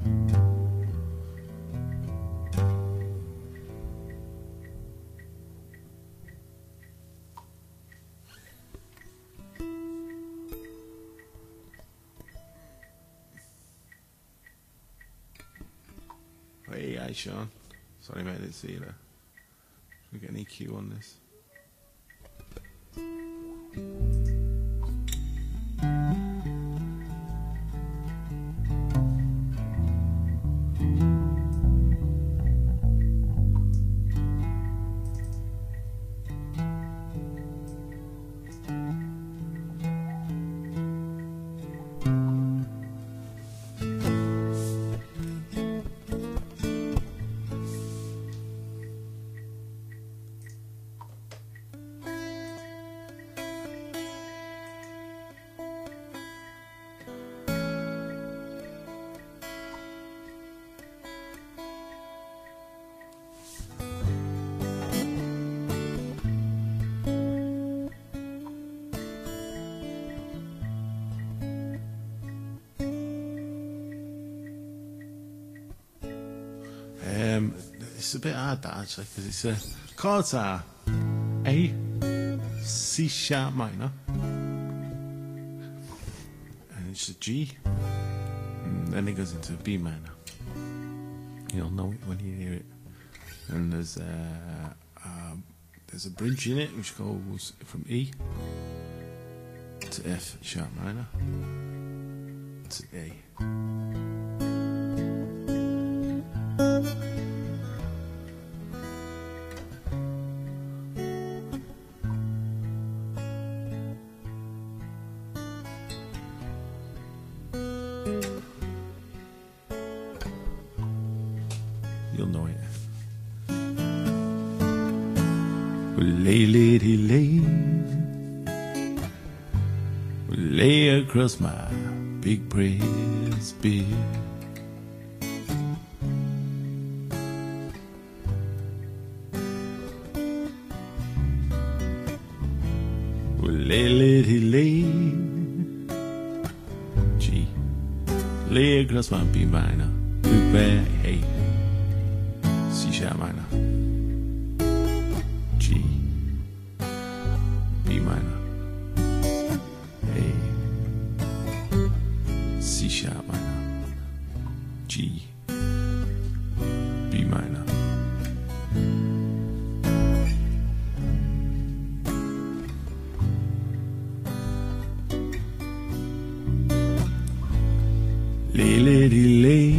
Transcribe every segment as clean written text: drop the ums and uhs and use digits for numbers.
Hey, Sean. Sorry, mate, I didn't see you there. Should we get an EQ on this? It's a bit hard that actually because it's chords are A, C sharp minor, and it's a G, and then it goes into a B minor. You'll know it when you hear it. And there's a bridge in it which goes from E to F sharp minor to A. You'll know it. Lay, lady, lay, lay across my big breast bed. Lay, lady, lay, G, lay across my B minor, big breast, hey. C sharp minor, G, B minor, A, C sharp minor, G, B minor. Lay, lady, lay,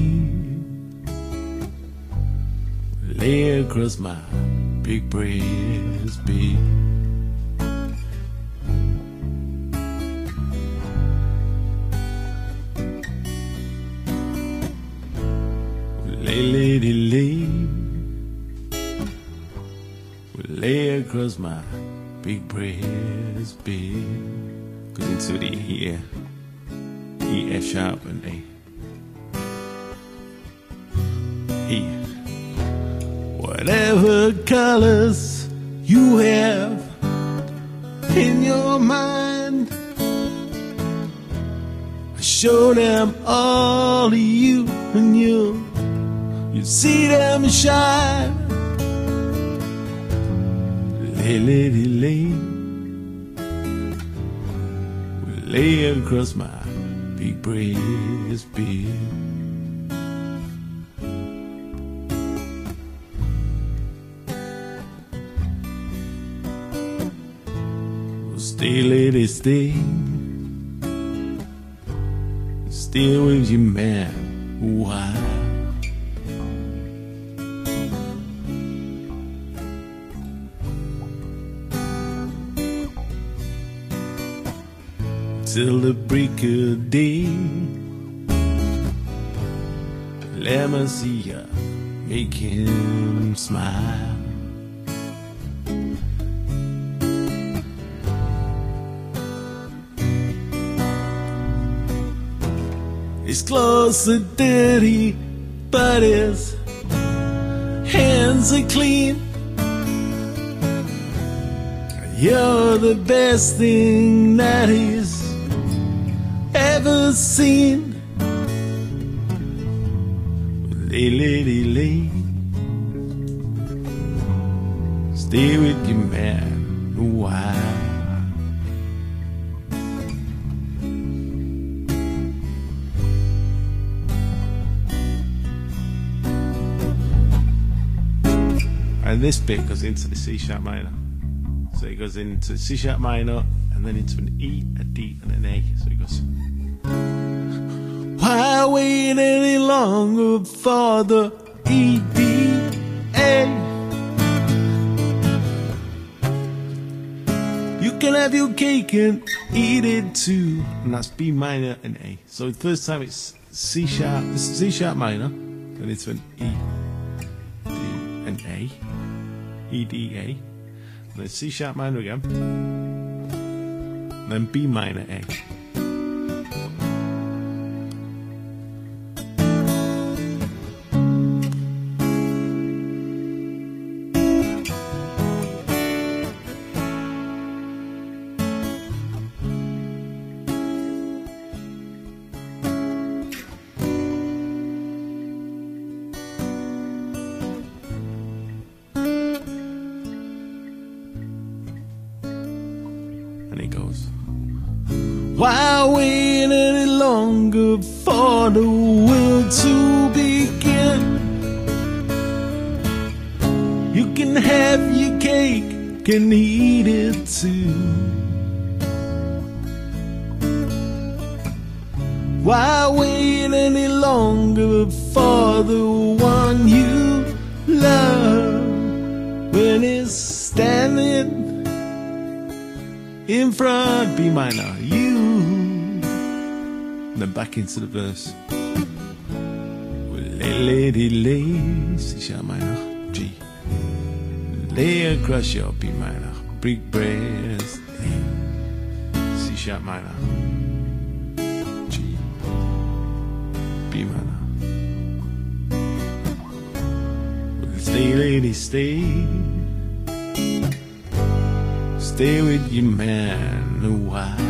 lay across my big breast bed. Lay, lady, lay, lay across my big breast bed. Goes into the E, E, F sharp, and A. E. Whatever colors you have in your mind, I show them all to you, and you see them shine. Lay, lady, lay, lay across my big breast bed. Stay, lady, stay. Stay with your man. Why? Till the break of day. Let me see ya make him smile. His clothes are dirty, but his hands are clean. You're the best thing that he's ever seen. Stay, lady, lay. Stay with your man a while. And this bit goes into the C sharp minor. So it goes into C sharp minor and then into an E, a D, and an A. So it goes. Why wait any longer for the E, D, A? You can have your cake and eat it too. And that's B minor and A. So the first time it's C sharp minor, then it's an E, D, and A. E, D, A, and then C sharp minor again, and then B minor, A. And it goes. Why wait any longer for the will to begin? You can have your cake, can eat it too. Why wait any longer for the one you love when it's standing in front? B minor, you. And then back into the verse. Well, lady, lay, C sharp minor, G. Lay across your B minor, big breast, A. C sharp minor, G, B minor. Well, stay, lady, stay. Stay with your man a while.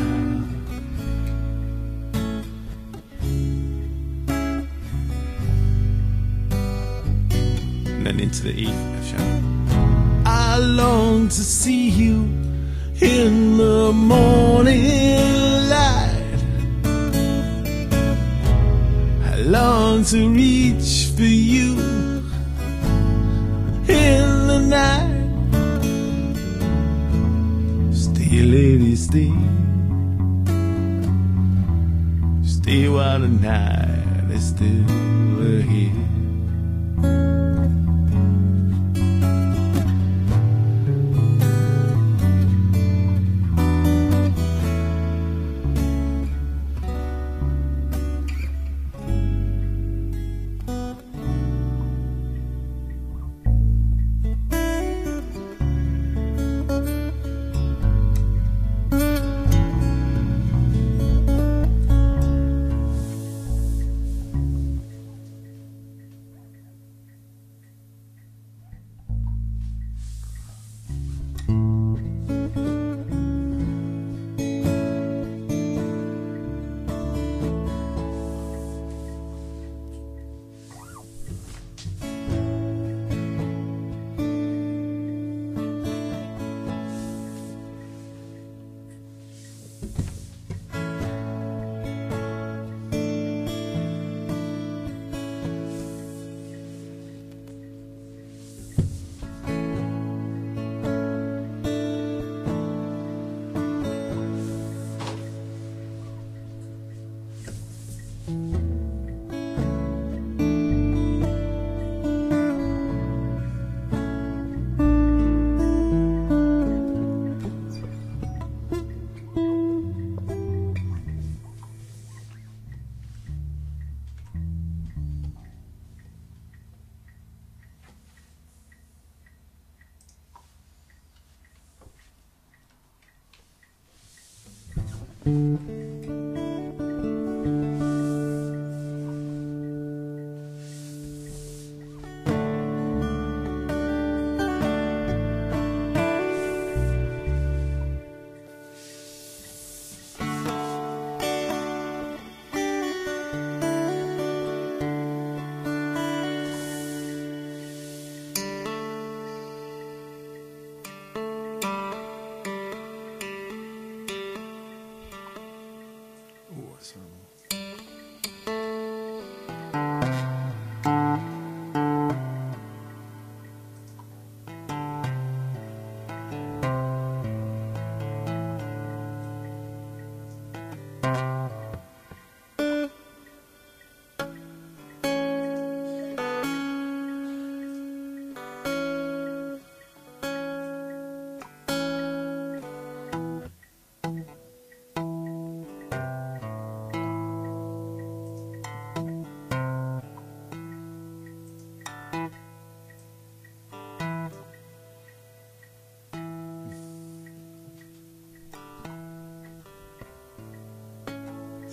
And then into the E sharp. I long to see you in the morning light. I long to reach for you in the night. Stay, lady, stay. Stay while the night is still here.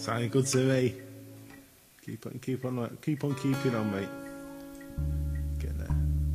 Sounding good to me. Keep on keeping on, mate. Get there.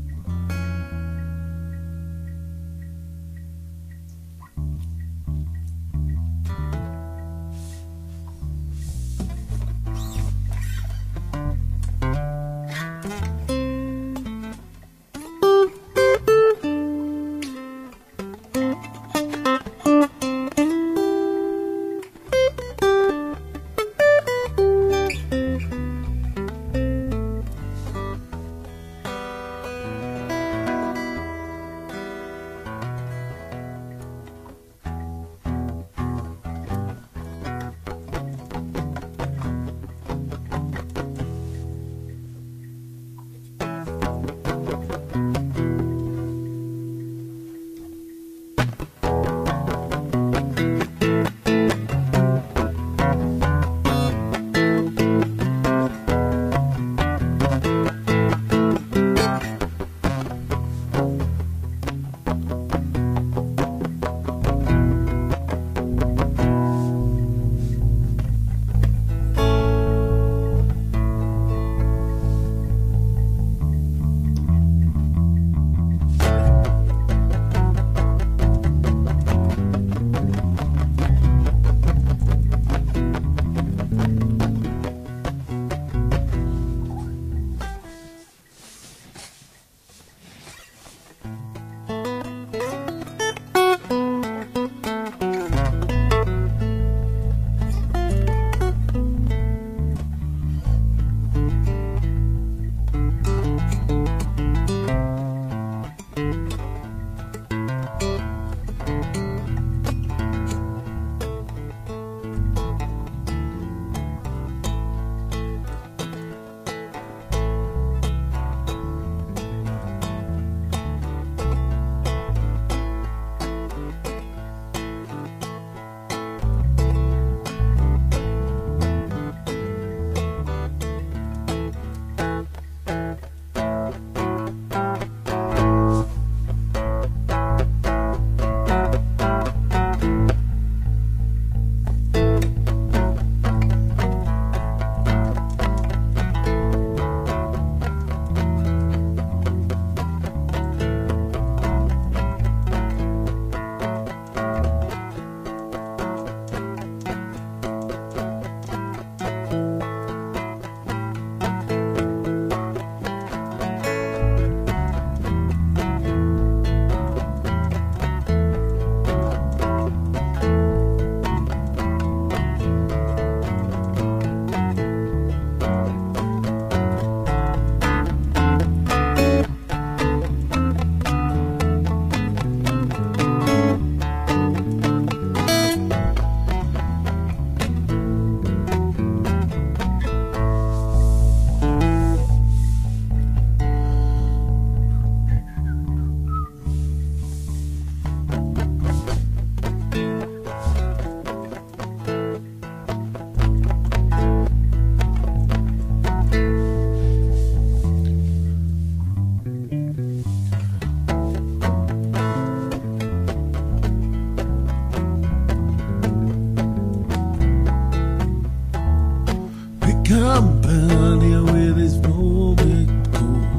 Company with his moment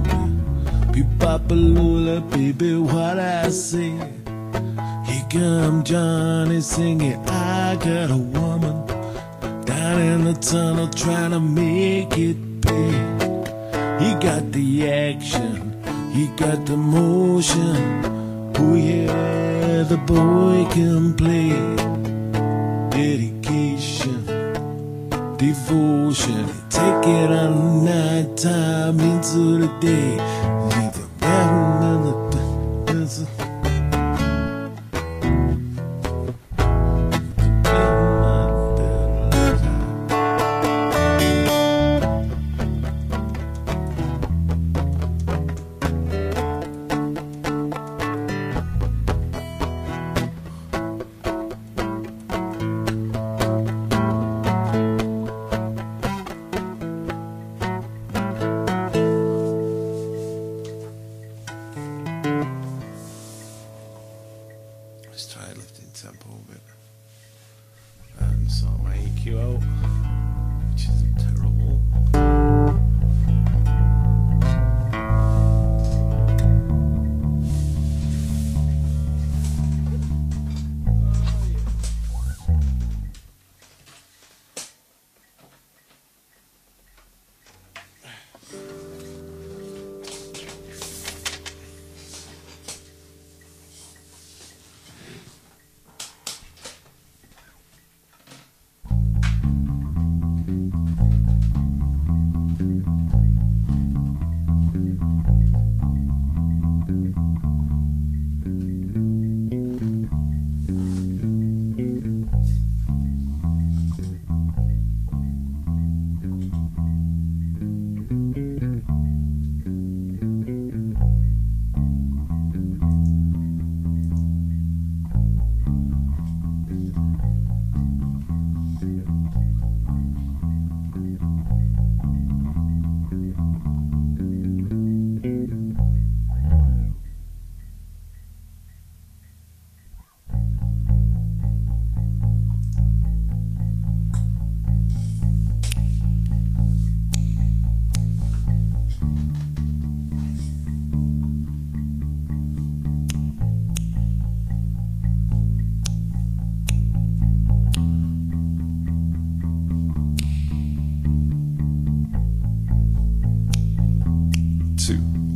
cool. Be-bop-a-lula, baby, what I say. Here come Johnny singing, I got a woman down in the tunnel trying to make it pay. He got the action, he got the motion. Oh yeah, the boy can play. Dedication, devotion, take it on night time into the day. Leave the mountain in the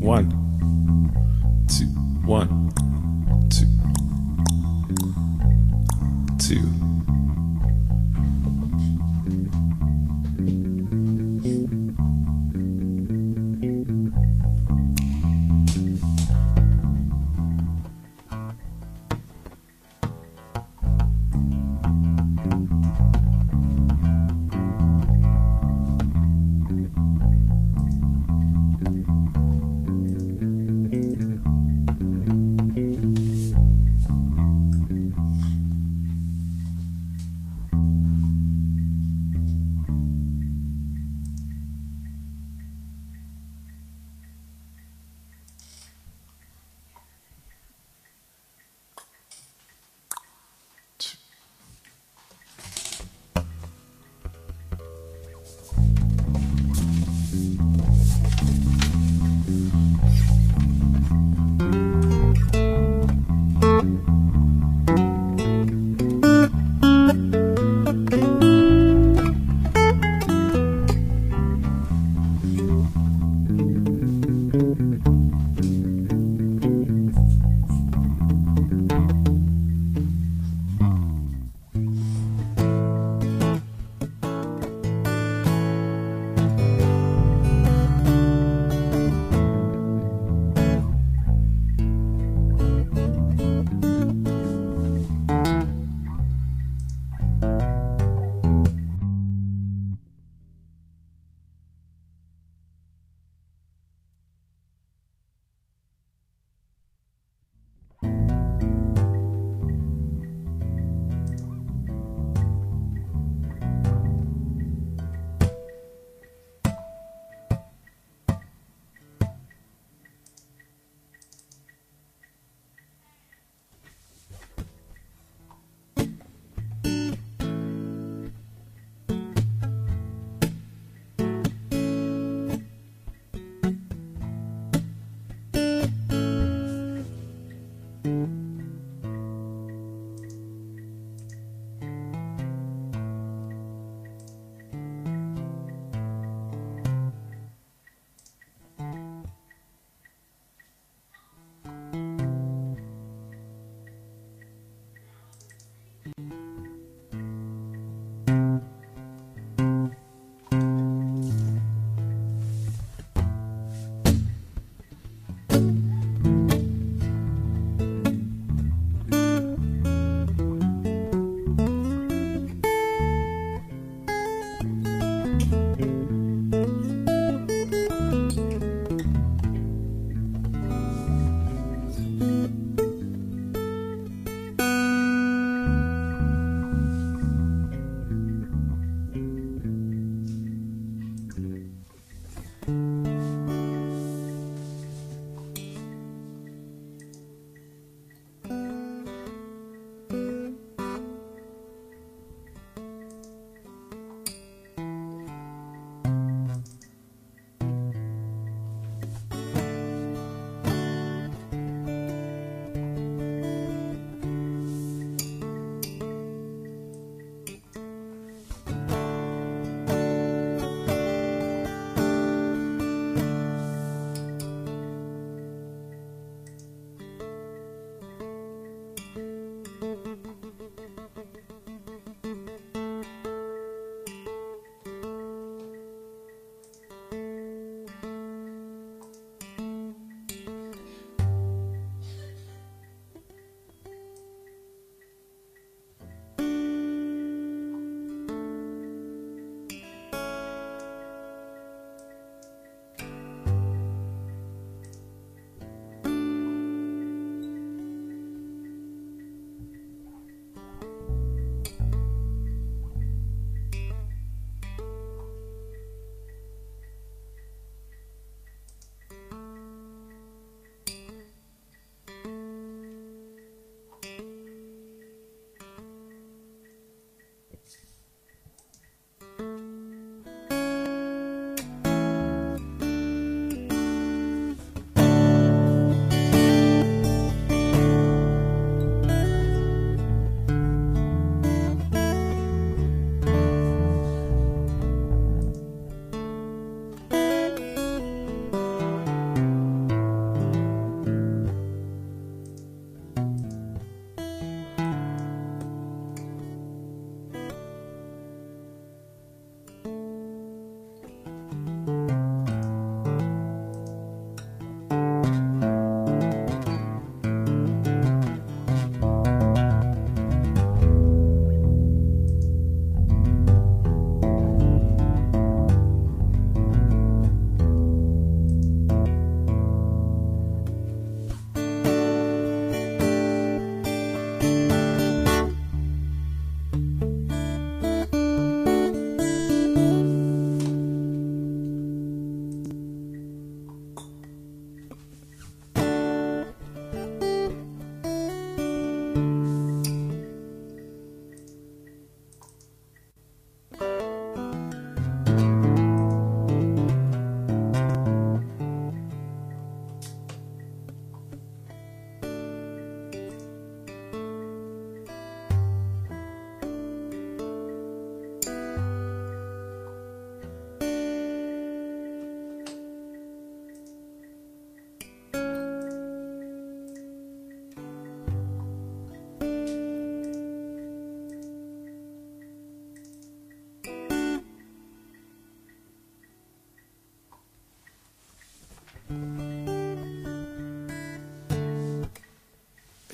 1, 2, 1, 2, 2.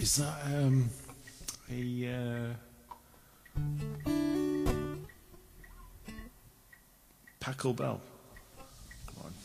Is that a Paco Bell? Come on.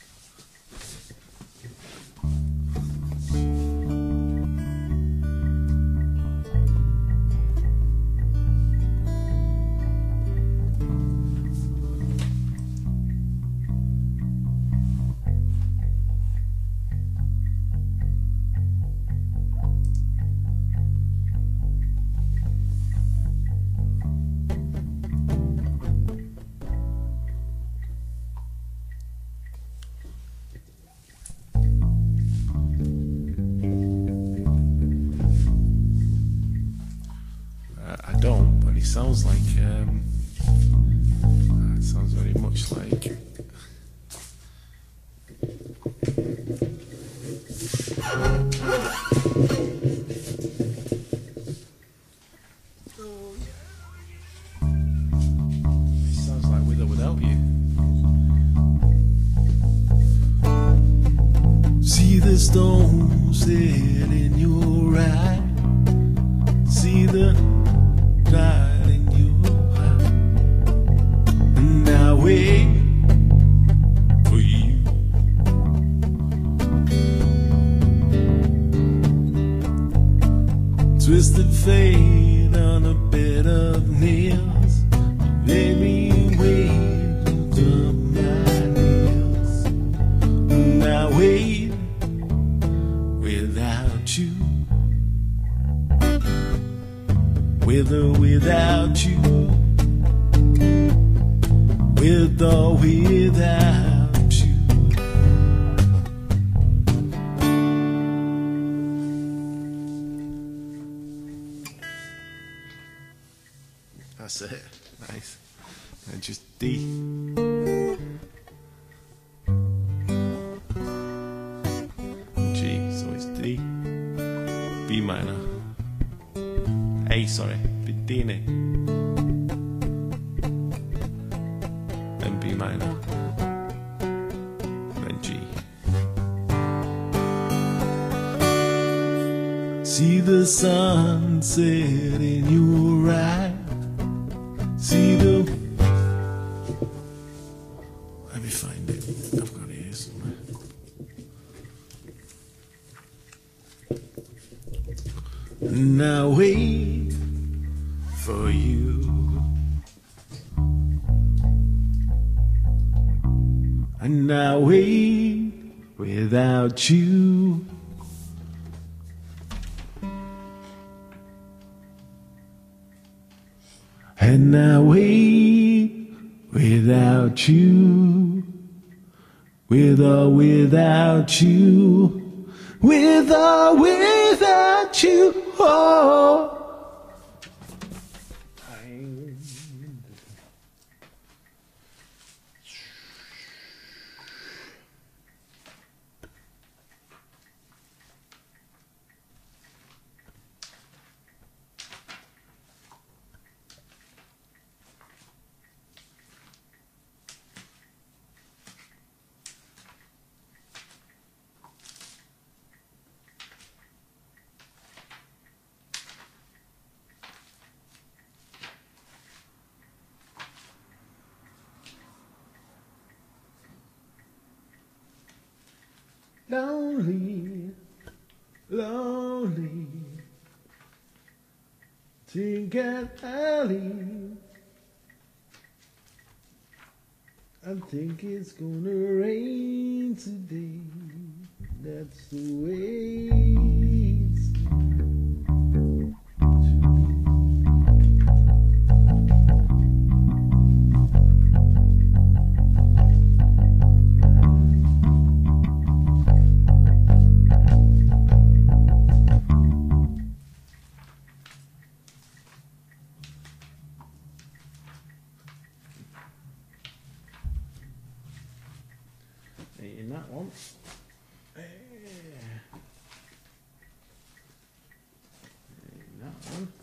I don't, but it sounds like it sounds very much like it sounds like With or Without You. See the stones set in your eye. See the light in your eye. And I wait for you. Twisted fate on a bed of nails. You made me wait until my nails. And I wait without you. With or without you. With or without you. That's it. Nice. And just D. G, so it's D. B minor. A, sorry. D and A. Then B minor. Then G. See the sunset in your eyes. See the... Let me find it. I've got it here somewhere. And I wait for you. And I wait without you. And I wait without you. With or without you. With or without you. Oh. Lonely, lonely, Tinker Alley. I think it's gonna rain today. That's the way it's in that one. In that one.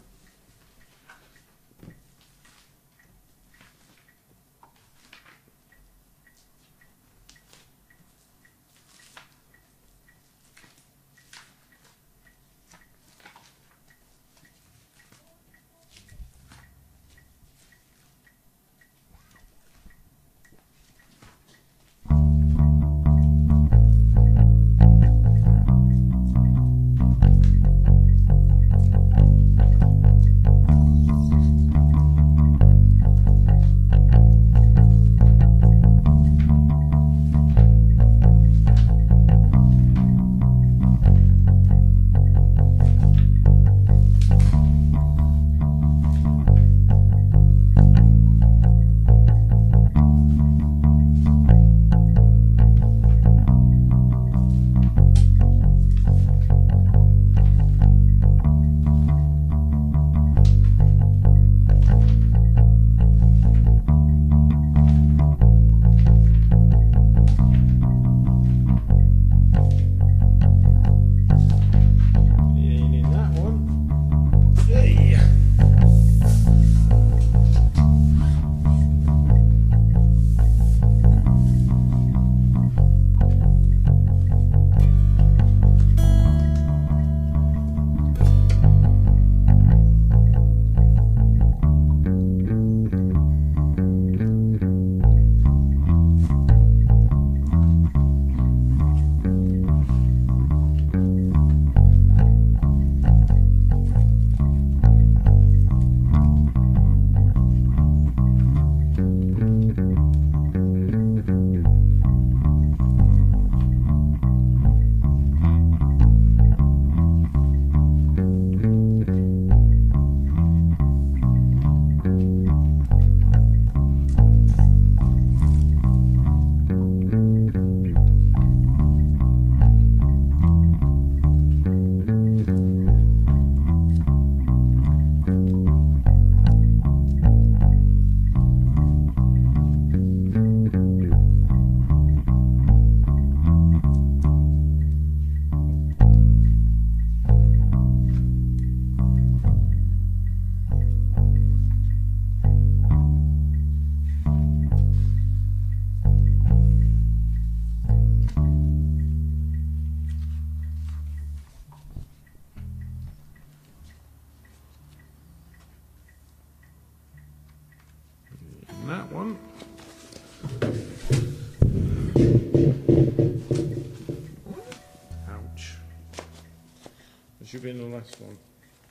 have been the last one.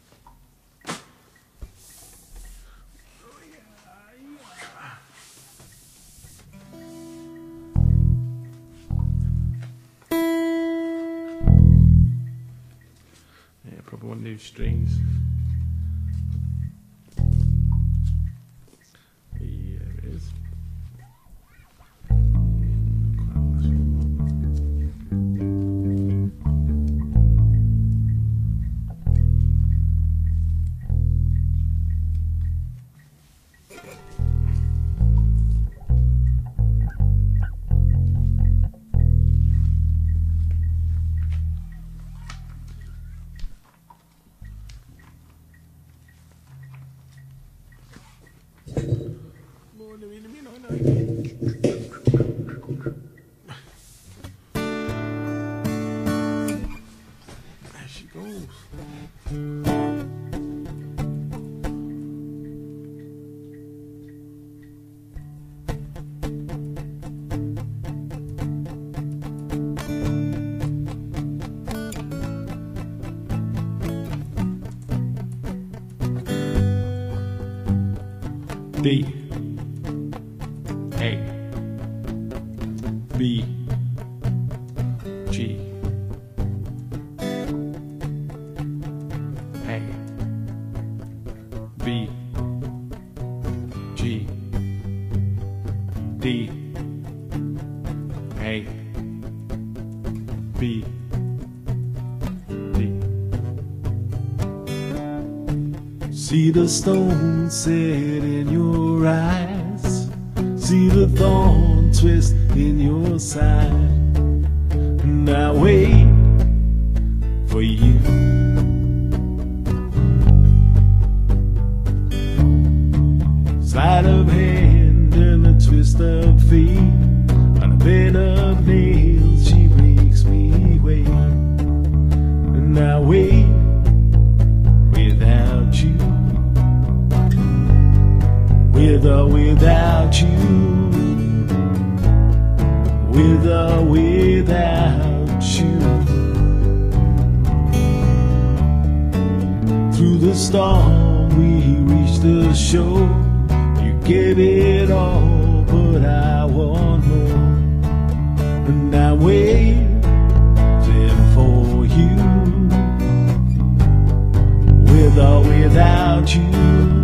Yeah, probably want new strings. Here it is. There she goes. D A B G A B G D A B D. See the stone set in your eyes, see the thorn twist in your side, and I wait for you. Sleight of hand and a twist of fate, on a bed of nails she makes me wait, and I wait without you. With or without you, with or without you. Through the storm we reach the shore. You gave it all, but I want more, and I waiting for you. With or without you.